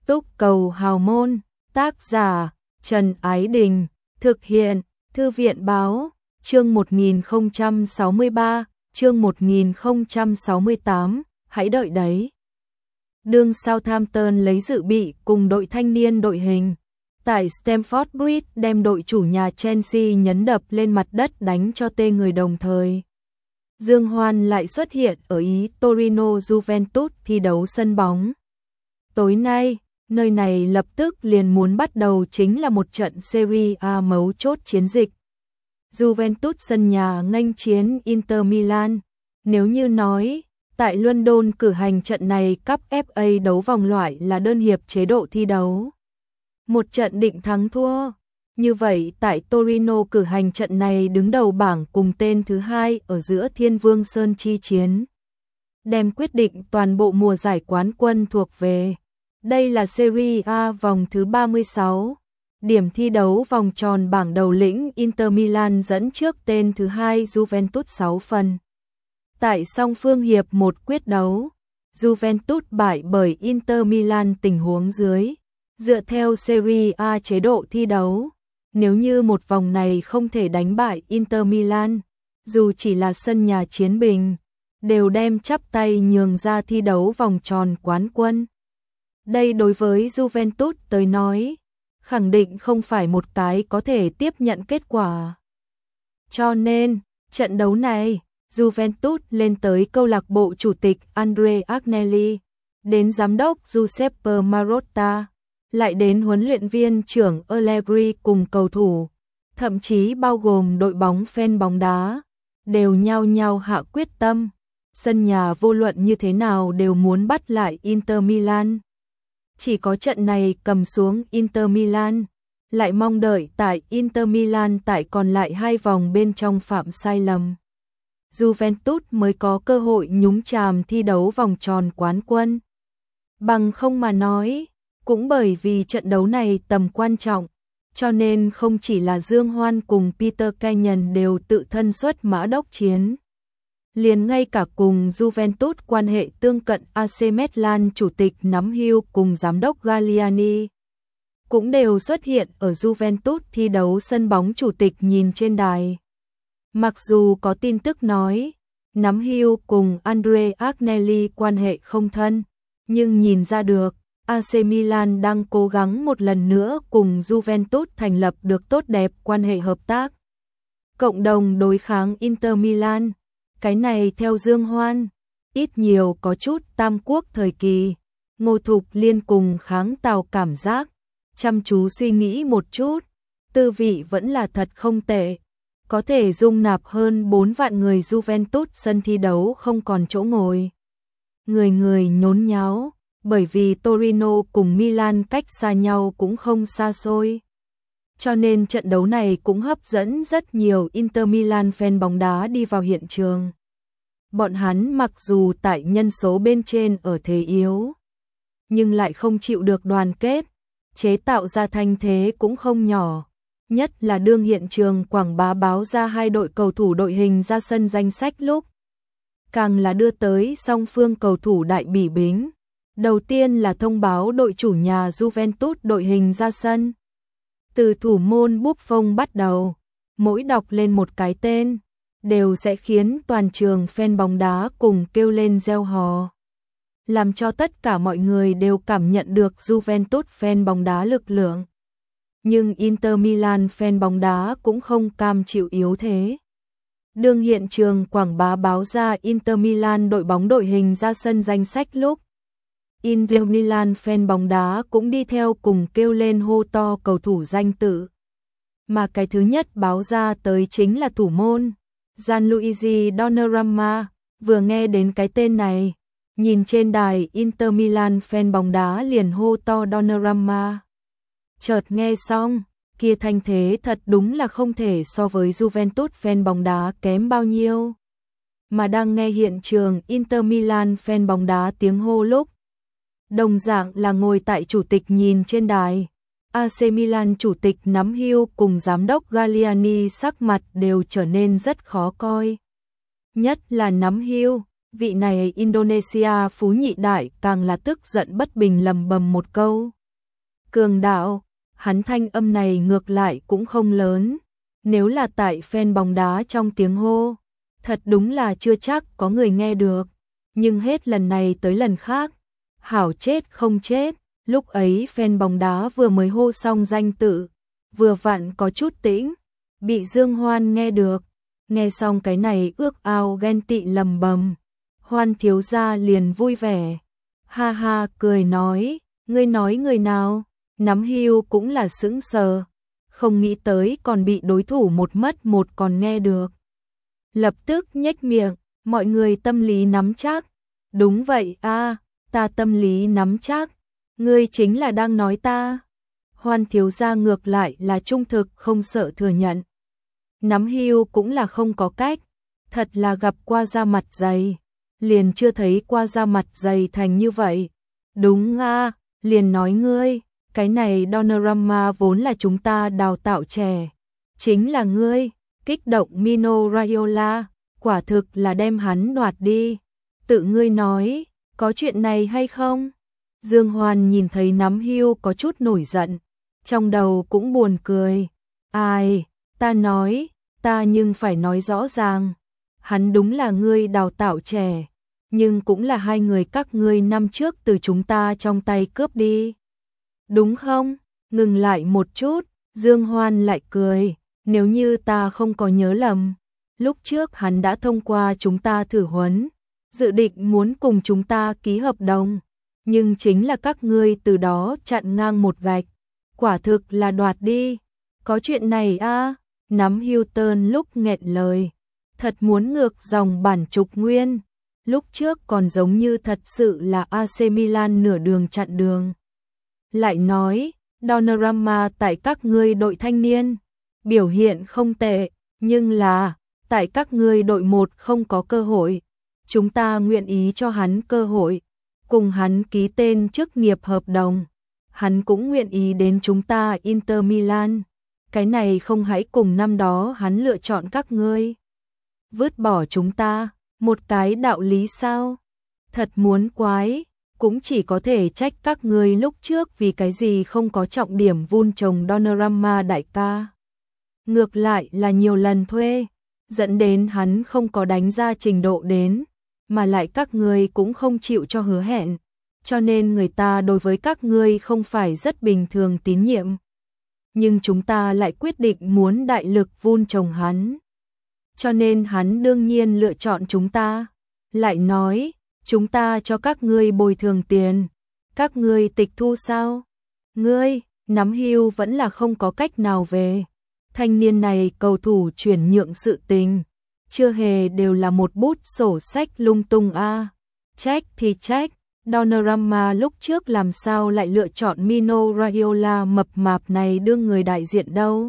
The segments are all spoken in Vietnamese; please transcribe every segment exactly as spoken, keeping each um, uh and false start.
Túc cầu hào môn, tác giả Trần Ái Đình, thực hiện Thư viện Báo, chương một nghìn không trăm sáu mươi ba, chương một nghìn không trăm sáu mươi tám, hãy đợi đấy. Đương Southampton lấy dự bị cùng đội thanh niên đội hình tại Stamford Bridge đem đội chủ nhà Chelsea nhấn đập lên mặt đất đánh cho tê người đồng thời. Dương Hoan lại xuất hiện ở Ý Torino Juventus thi đấu sân bóng. Tối nay, nơi này lập tức liền muốn bắt đầu chính là một trận Serie A mấu chốt chiến dịch. Juventus sân nhà nghênh chiến Inter Milan. Nếu như nói, tại London cử hành trận này Cup ép a đấu vòng loại là đơn hiệp chế độ thi đấu. Một trận định thắng thua. Như vậy tại Torino cử hành trận này đứng đầu bảng cùng tên thứ hai ở giữa Thiên Vương Sơn chi chiến. Đem quyết định toàn bộ mùa giải quán quân thuộc về. Đây là Serie A vòng thứ ba mươi sáu. Điểm thi đấu vòng tròn bảng đầu lĩnh Inter Milan dẫn trước tên thứ hai Juventus sáu phần. Tại song phương hiệp một quyết đấu, Juventus bại bởi Inter Milan tình huống dưới. Dựa theo Serie A chế độ thi đấu, nếu như một vòng này không thể đánh bại Inter Milan, dù chỉ là sân nhà chiến bình, đều đem chắp tay nhường ra thi đấu vòng tròn quán quân. Đây đối với Juventus tới nói, khẳng định không phải một cái có thể tiếp nhận kết quả. Cho nên, trận đấu này, Juventus lên tới câu lạc bộ chủ tịch Andrea Agnelli, đến giám đốc Giuseppe Marotta, lại đến huấn luyện viên trưởng Allegri cùng cầu thủ, thậm chí bao gồm đội bóng fan bóng đá, đều nhao nhao hạ quyết tâm, sân nhà vô luận như thế nào đều muốn bắt lại Inter Milan. Chỉ có trận này cầm xuống Inter Milan, lại mong đợi tại Inter Milan tại còn lại hai vòng bên trong phạm sai lầm. Juventus mới có cơ hội nhúng chàm thi đấu vòng tròn quán quân. Bằng không mà nói, cũng bởi vì trận đấu này tầm quan trọng, cho nên không chỉ là Dương Hoan cùng Peter Kenyon đều tự thân xuất mã đốc chiến. Liền ngay cả cùng Juventus quan hệ tương cận a xê Milan chủ tịch nắm hưu cùng giám đốc Galliani cũng đều xuất hiện ở Juventus thi đấu sân bóng chủ tịch nhìn trên đài. Mặc dù có tin tức nói, nắm hưu cùng Andrea Agnelli quan hệ không thân, nhưng nhìn ra được, a xê Milan đang cố gắng một lần nữa cùng Juventus thành lập được tốt đẹp quan hệ hợp tác. Cộng đồng đối kháng Inter Milan, cái này theo Dương Hoan, ít nhiều có chút Tam Quốc thời kỳ, Ngô Thục Liên cùng kháng Tào cảm giác, chăm chú suy nghĩ một chút, tư vị vẫn là thật không tệ. Có thể dung nạp hơn bốn vạn người Juventus sân thi đấu không còn chỗ ngồi. Người người nhốn nháo, bởi vì Torino cùng Milan cách xa nhau cũng không xa xôi. Cho nên trận đấu này cũng hấp dẫn rất nhiều Inter Milan fan bóng đá đi vào hiện trường. Bọn hắn mặc dù tại nhân số bên trên ở thế yếu, nhưng lại không chịu được đoàn kết, chế tạo ra thanh thế cũng không nhỏ. Nhất là đương hiện trường quảng bá báo ra hai đội cầu thủ đội hình ra sân danh sách lúc, càng là đưa tới song phương cầu thủ đại bỉ bính. Đầu tiên là thông báo đội chủ nhà Juventus đội hình ra sân. Từ thủ môn Buffon bắt đầu, mỗi đọc lên một cái tên, đều sẽ khiến toàn trường fan bóng đá cùng kêu lên reo hò. Làm cho tất cả mọi người đều cảm nhận được Juventus fan bóng đá lực lượng. Nhưng Inter Milan fan bóng đá cũng không cam chịu yếu thế. Đương hiện trường quảng bá báo ra Inter Milan đội bóng đội hình ra sân danh sách lúc, Inter Milan fan bóng đá cũng đi theo cùng kêu lên hô to cầu thủ danh tự. Mà cái thứ nhất báo ra tới chính là thủ môn Gianluigi Donnarumma. Vừa nghe đến cái tên này, nhìn trên đài Inter Milan fan bóng đá liền hô to Donnarumma. Chợt nghe xong, kia thanh thế thật đúng là không thể so với Juventus fan bóng đá kém bao nhiêu. Mà đang nghe hiện trường Inter Milan fan bóng đá tiếng hô lúc, đồng dạng là ngồi tại chủ tịch nhìn trên đài, a xê Milan chủ tịch nắm hưu cùng giám đốc Galliani sắc mặt đều trở nên rất khó coi. Nhất là nắm hưu, Vị này Indonesia phú nhị đại càng là tức giận bất bình lầm bầm một câu. Cường đạo, hắn thanh âm này ngược lại cũng không lớn. Nếu là tại fan bóng đá trong tiếng hô, thật đúng là chưa chắc có người nghe được. Nhưng hết lần này tới lần khác, hảo chết không chết, lúc ấy fan bóng đá vừa mới hô xong danh tự, vừa vặn có chút tĩnh, bị Dương Hoan nghe được. Nghe xong cái này ước ao ghen tị lầm bầm, Hoan thiếu gia liền vui vẻ. Ha ha cười nói, ngươi nói người nào? Nắm Hưu cũng là sững sờ, không nghĩ tới còn bị đối thủ một mất một còn nghe được. Lập tức nhếch miệng, mọi người tâm lý nắm chắc. Đúng vậy a, ta tâm lý nắm chắc. Ngươi chính là đang nói ta. Hoan thiếu gia ngược lại là trung thực không sợ thừa nhận. Nắm Hưu cũng là không có cách, thật là gặp qua da mặt dày, liền chưa thấy qua da mặt dày thành như vậy. Đúng a, liền nói ngươi, cái này Donnarumma vốn là chúng ta đào tạo trẻ, chính là ngươi, kích động Mino Raiola, quả thực là đem hắn đoạt đi. Tự ngươi nói, có chuyện này hay không? Dương Hoan nhìn thấy Nắm Hưu có chút nổi giận, trong đầu cũng buồn cười. Ai, ta nói, ta nhưng phải nói rõ ràng, hắn đúng là ngươi đào tạo trẻ, nhưng cũng là hai người các ngươi năm trước từ chúng ta trong tay cướp đi. Đúng không? Ngừng lại một chút, Dương Hoan lại cười, nếu như ta không có nhớ lầm, lúc trước hắn đã thông qua chúng ta thử huấn, dự định muốn cùng chúng ta ký hợp đồng, nhưng chính là các ngươi từ đó chặn ngang một gạch, quả thực là đoạt đi. Có chuyện này a? À? Nắm Hilton lúc nghẹn lời, thật muốn ngược dòng bản trục nguyên, lúc trước còn giống như thật sự là a xê Milan nửa đường chặn đường. Lại nói, Donnarumma tại các ngươi đội thanh niên, biểu hiện không tệ, nhưng là, tại các ngươi đội một không có cơ hội. Chúng ta nguyện ý cho hắn cơ hội, cùng hắn ký tên chức nghiệp hợp đồng. Hắn cũng nguyện ý đến chúng ta Inter Milan. Cái này không hãy cùng năm đó hắn lựa chọn các ngươi. Vứt bỏ chúng ta, một cái đạo lý sao? Thật muốn quái, cũng chỉ có thể trách các ngươi lúc trước vì cái gì không có trọng điểm vun trồng Donnarumma đại ca. Ngược lại là nhiều lần thuê, dẫn đến hắn không có đánh ra trình độ đến, mà lại các ngươi cũng không chịu cho hứa hẹn, cho nên người ta đối với các ngươi không phải rất bình thường tín nhiệm. Nhưng chúng ta lại quyết định muốn đại lực vun trồng hắn. Cho nên hắn đương nhiên lựa chọn chúng ta. Lại nói, chúng ta cho các ngươi bồi thường tiền, các ngươi tịch thu sao? Ngươi, Nắm Hưu vẫn là không có cách nào về. Thanh niên này cầu thủ chuyển nhượng sự tình, chưa hề đều là một bút sổ sách lung tung a. À. Trách thì trách, Donnarumma lúc trước làm sao lại lựa chọn Mino Raiola mập mạp này đương người đại diện đâu?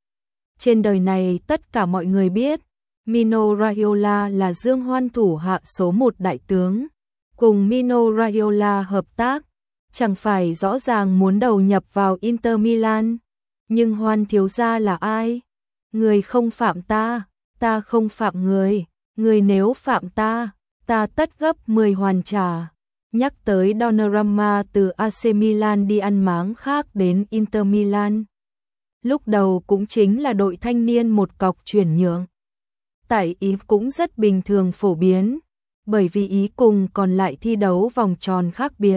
Trên đời này tất cả mọi người biết, Mino Raiola là Dương Hoan thủ hạ số một đại tướng, cùng Mino Raiola hợp tác, chẳng phải rõ ràng muốn đầu nhập vào Inter Milan. Nhưng Hoan thiếu gia là ai? Người không phạm ta, ta không phạm người, người nếu phạm ta, ta tất gấp mười hoàn trả. Nhắc tới Donnarumma từ a xê Milan đi ăn máng khác đến Inter Milan. Lúc đầu cũng chính là đội thanh niên một cọc chuyển nhượng. Tại Ý cũng rất bình thường phổ biến, bởi vì Ý cùng còn lại thi đấu vòng tròn khác biệt.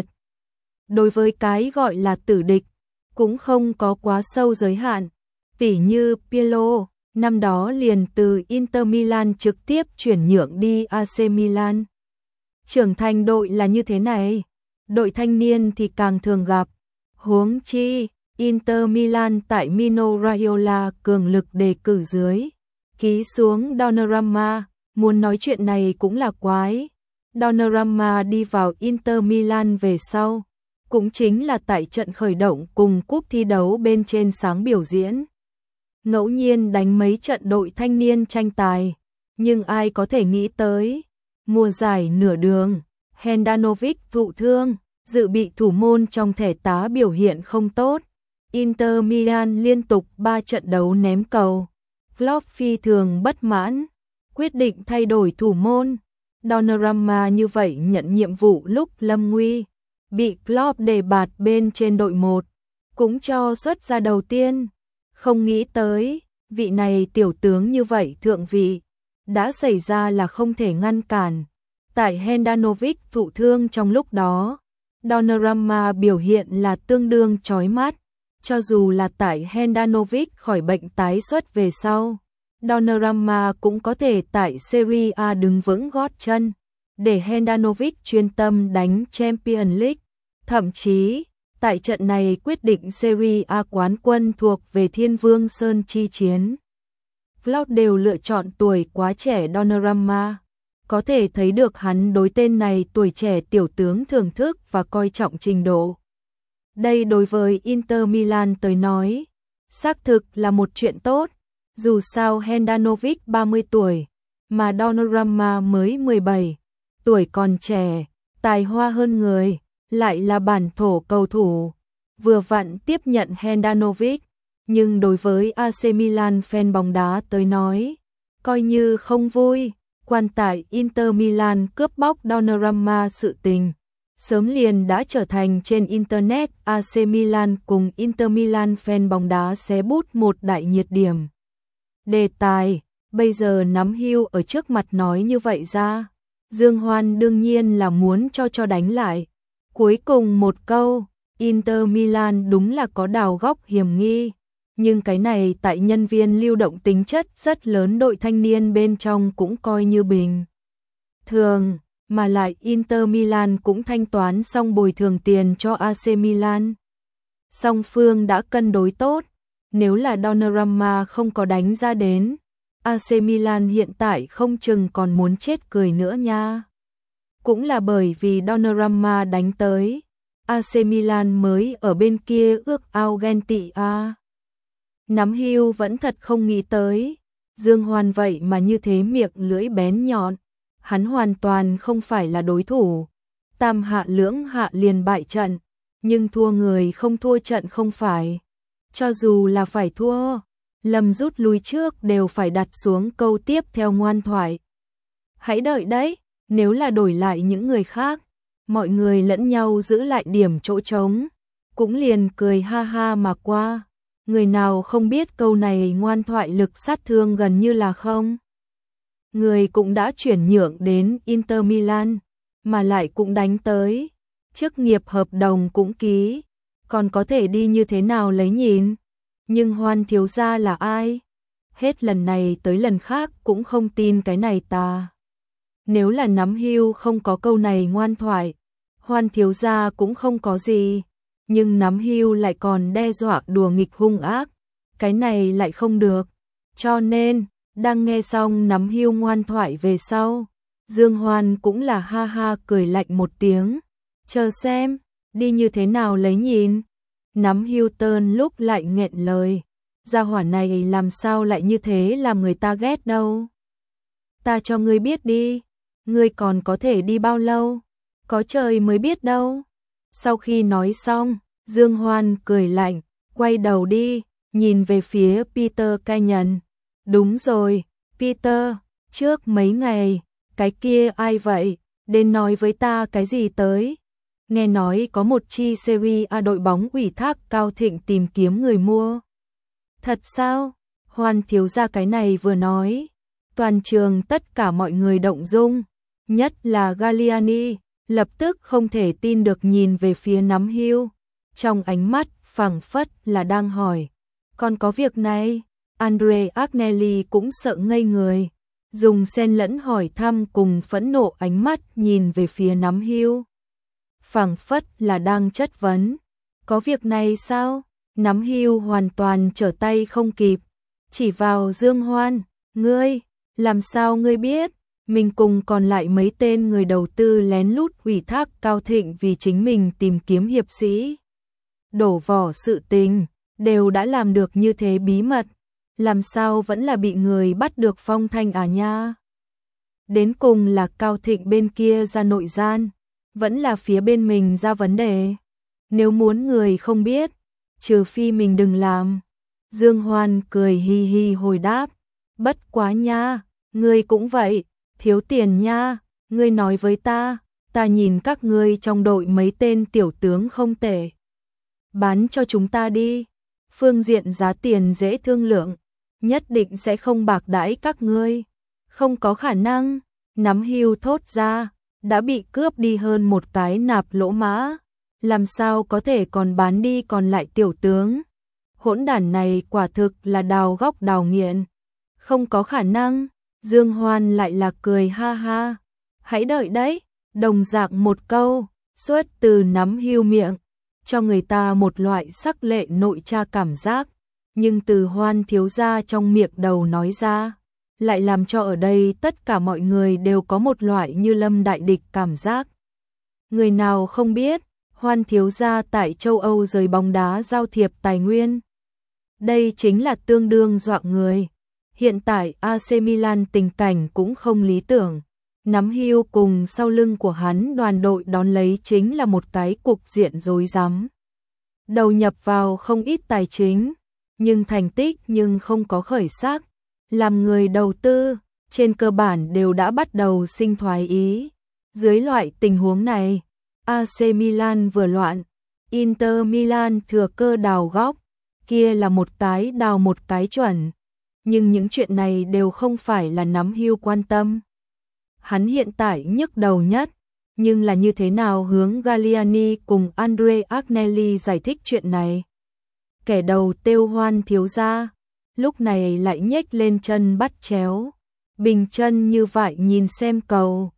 Đối với cái gọi là tử địch, cũng không có quá sâu giới hạn, tỉ như Pirlo, năm đó liền từ Inter Milan trực tiếp chuyển nhượng đi a xê Milan. Trưởng thành đội là như thế này, đội thanh niên thì càng thường gặp. Huống chi, Inter Milan tại Mino Raiola cường lực đề cử dưới, ký xuống Donnarumma, muốn nói chuyện này cũng là quái. Donnarumma đi vào Inter Milan về sau, cũng chính là tại trận khởi động cùng cúp thi đấu bên trên sáng biểu diễn. Ngẫu nhiên đánh mấy trận đội thanh niên tranh tài, nhưng ai có thể nghĩ tới, mùa giải nửa đường, Handanovic thụ thương, dự bị thủ môn trong thẻ tá biểu hiện không tốt. Inter Milan liên tục ba trận đấu ném cầu. Klopp phi thường bất mãn, quyết định thay đổi thủ môn. Donnarumma như vậy nhận nhiệm vụ lúc lâm nguy, bị Klopp đề bạt bên trên đội một, cũng cho xuất ra đầu tiên. Không nghĩ tới, vị này tiểu tướng như vậy thượng vị, đã xảy ra là không thể ngăn cản. Tại Handanovic thụ thương trong lúc đó, Donnarumma biểu hiện là tương đương chói mắt. Cho dù là tại Handanovic khỏi bệnh tái xuất về sau, Donnarumma cũng có thể tại Serie A đứng vững gót chân, để Handanovic chuyên tâm đánh Champions League. Thậm chí, tại trận này quyết định Serie A quán quân thuộc về Thiên Vương Sơn chi chiến, Klopp đều lựa chọn tuổi quá trẻ Donnarumma. Có thể thấy được hắn đối tên này tuổi trẻ tiểu tướng thưởng thức và coi trọng trình độ. Đây đối với Inter Milan tới nói, xác thực là một chuyện tốt. Dù sao Handanovic ba mươi tuổi, mà Donnarumma mới mười bảy, tuổi còn trẻ, tài hoa hơn người, lại là bản thổ cầu thủ. Vừa vặn tiếp nhận Handanovic, nhưng đối với a xê Milan fan bóng đá tới nói, coi như không vui. Quan tại Inter Milan cướp bóc Donnarumma sự tình, sớm liền đã trở thành trên Internet a xê Milan cùng Inter Milan fan bóng đá xé bút một đại nhiệt điểm. Đề tài, bây giờ nắm hưu ở trước mặt nói như vậy ra, Dương Hoan đương nhiên là muốn cho cho đánh lại. Cuối cùng một câu, Inter Milan đúng là có đào góc hiểm nghi, nhưng cái này tại nhân viên lưu động tính chất rất lớn đội thanh niên bên trong cũng coi như bình thường, mà lại Inter Milan cũng thanh toán xong bồi thường tiền cho a xê Milan. Song phương đã cân đối tốt, nếu là Donnarumma không có đánh ra đến, a xê Milan hiện tại không chừng còn muốn chết cười nữa nha. Cũng là bởi vì Donnarumma đánh tới, a xê Milan mới ở bên kia ước ao ghen tị a. Nắm hưu vẫn thật không nghĩ tới, Dương Hoan vậy mà như thế miệng lưỡi bén nhọn, hắn hoàn toàn không phải là đối thủ. Tam hạ lưỡng hạ liền bại trận, nhưng thua người không thua trận không phải. Cho dù là phải thua, lầm rút lui trước đều phải đặt xuống câu tiếp theo ngoan thoại. Hãy đợi đấy, nếu là đổi lại những người khác, mọi người lẫn nhau giữ lại điểm chỗ trống, cũng liền cười ha ha mà qua. Người nào không biết câu này ngoan thoại lực sát thương gần như là không. Người cũng đã chuyển nhượng đến Inter Milan, mà lại cũng đánh tới, chức nghiệp hợp đồng cũng ký, còn có thể đi như thế nào lấy nhìn. Nhưng Hoan thiếu gia là ai? Hết lần này tới lần khác cũng không tin cái này ta. Nếu là nắm hưu không có câu này ngoan thoại, Hoan thiếu gia cũng không có gì. Nhưng nắm hưu lại còn đe dọa đùa nghịch hung ác, cái này lại không được. Cho nên, đang nghe xong nắm hưu ngoan thoại về sau, Dương Hoan cũng là ha ha cười lạnh một tiếng. Chờ xem, đi như thế nào lấy nhìn. Nắm hưu tơn lúc lại nghẹn lời. Gia hỏa này làm sao lại như thế làm người ta ghét đâu. Ta cho ngươi biết đi, ngươi còn có thể đi bao lâu, có trời mới biết đâu. Sau khi nói xong, Dương Hoan cười lạnh, quay đầu đi, nhìn về phía Peter Kenyon. Đúng rồi, Peter, trước mấy ngày, cái kia ai vậy, đến nói với ta cái gì tới. Nghe nói có một chi Serie A đội bóng ủy thác Cao Thịnh tìm kiếm người mua. Thật sao? Hoan thiếu gia cái này vừa nói, toàn trường tất cả mọi người động dung, nhất là Galliani, lập tức không thể tin được nhìn về phía nắm hưu. Trong ánh mắt phảng phất là đang hỏi, còn có việc này? Andre Agnelli cũng sợ ngây người, dùng xen lẫn hỏi thăm cùng phẫn nộ ánh mắt nhìn về phía nắm hưu. Phảng phất là đang chất vấn, có việc này sao? Nắm hưu hoàn toàn trở tay không kịp, chỉ vào Dương Hoan, ngươi, làm sao ngươi biết? Mình cùng còn lại mấy tên người đầu tư lén lút ủy thác Cao Thịnh vì chính mình tìm kiếm hiệp sĩ. Đổ vỏ sự tình, đều đã làm được như thế bí mật, làm sao vẫn là bị người bắt được phong thanh à nha. Đến cùng là Cao Thịnh bên kia ra nội gian, vẫn là phía bên mình ra vấn đề. Nếu muốn người không biết, trừ phi mình đừng làm. Dương Hoan cười hi hi hồi đáp, bất quá nha, ngươi cũng vậy, thiếu tiền nha, Ngươi nói với ta, ta nhìn các ngươi trong đội mấy tên tiểu tướng không tệ. Bán cho chúng ta đi. Phương diện giá tiền dễ thương lượng, nhất định sẽ không bạc đãi các ngươi. Không có khả năng, Nắm Hưu thốt ra, đã bị cướp đi hơn một cái nạp lỗ mã. Làm sao có thể còn bán đi còn lại tiểu tướng. Hỗn đản này quả thực là đào góc đào nghiện. Không có khả năng, Dương Hoan lại là cười ha ha. Hãy đợi đấy, đồng dạng một câu, xuất từ Nắm Hưu miệng, cho người ta một loại sắc lệ nội tra cảm giác, nhưng từ Hoan thiếu gia trong miệng đầu nói ra, lại làm cho ở đây tất cả mọi người đều có một loại như lâm đại địch cảm giác. Người nào không biết, Hoan thiếu gia tại châu Âu rời bóng đá giao thiệp tài nguyên. Đây chính là tương đương dọa người. Hiện tại a xê Milan tình cảnh cũng không lý tưởng. Nắm Hưu cùng sau lưng của hắn đoàn đội đón lấy chính là một cái cục diện rối rắm. Đầu nhập vào không ít tài chính, nhưng thành tích nhưng không có khởi sắc. Làm người đầu tư, trên cơ bản đều đã bắt đầu sinh thoái ý. Dưới loại tình huống này, a xê Milan vừa loạn, Inter Milan thừa cơ đào góc, kia là một cái đào một cái chuẩn. Nhưng những chuyện này đều không phải là Nắm Hưu quan tâm. Hắn hiện tại nhức đầu nhất, nhưng là như thế nào hướng Galliani cùng Andre Agnelli giải thích chuyện này. Kẻ đầu tiêu Hoan thiếu gia, lúc này lại nhếch lên chân bắt chéo. Bình chân như vậy nhìn xem cầu.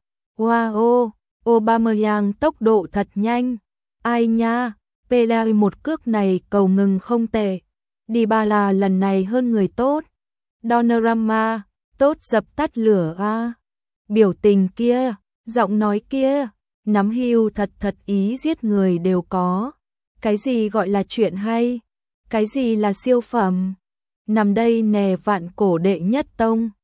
Wow, Aubameyang tốc độ thật nhanh. Ai nha, Pele một cước này cầu ngừng không tệ. Dybala lần này hơn người tốt. Donnarumma, tốt dập tắt lửa a. Biểu tình kia, giọng nói kia, Nắm Hưu thật thật ý giết người đều có. Cái gì gọi là chuyện hay? Cái gì là siêu phẩm? Nằm đây nè vạn cổ đệ nhất tông.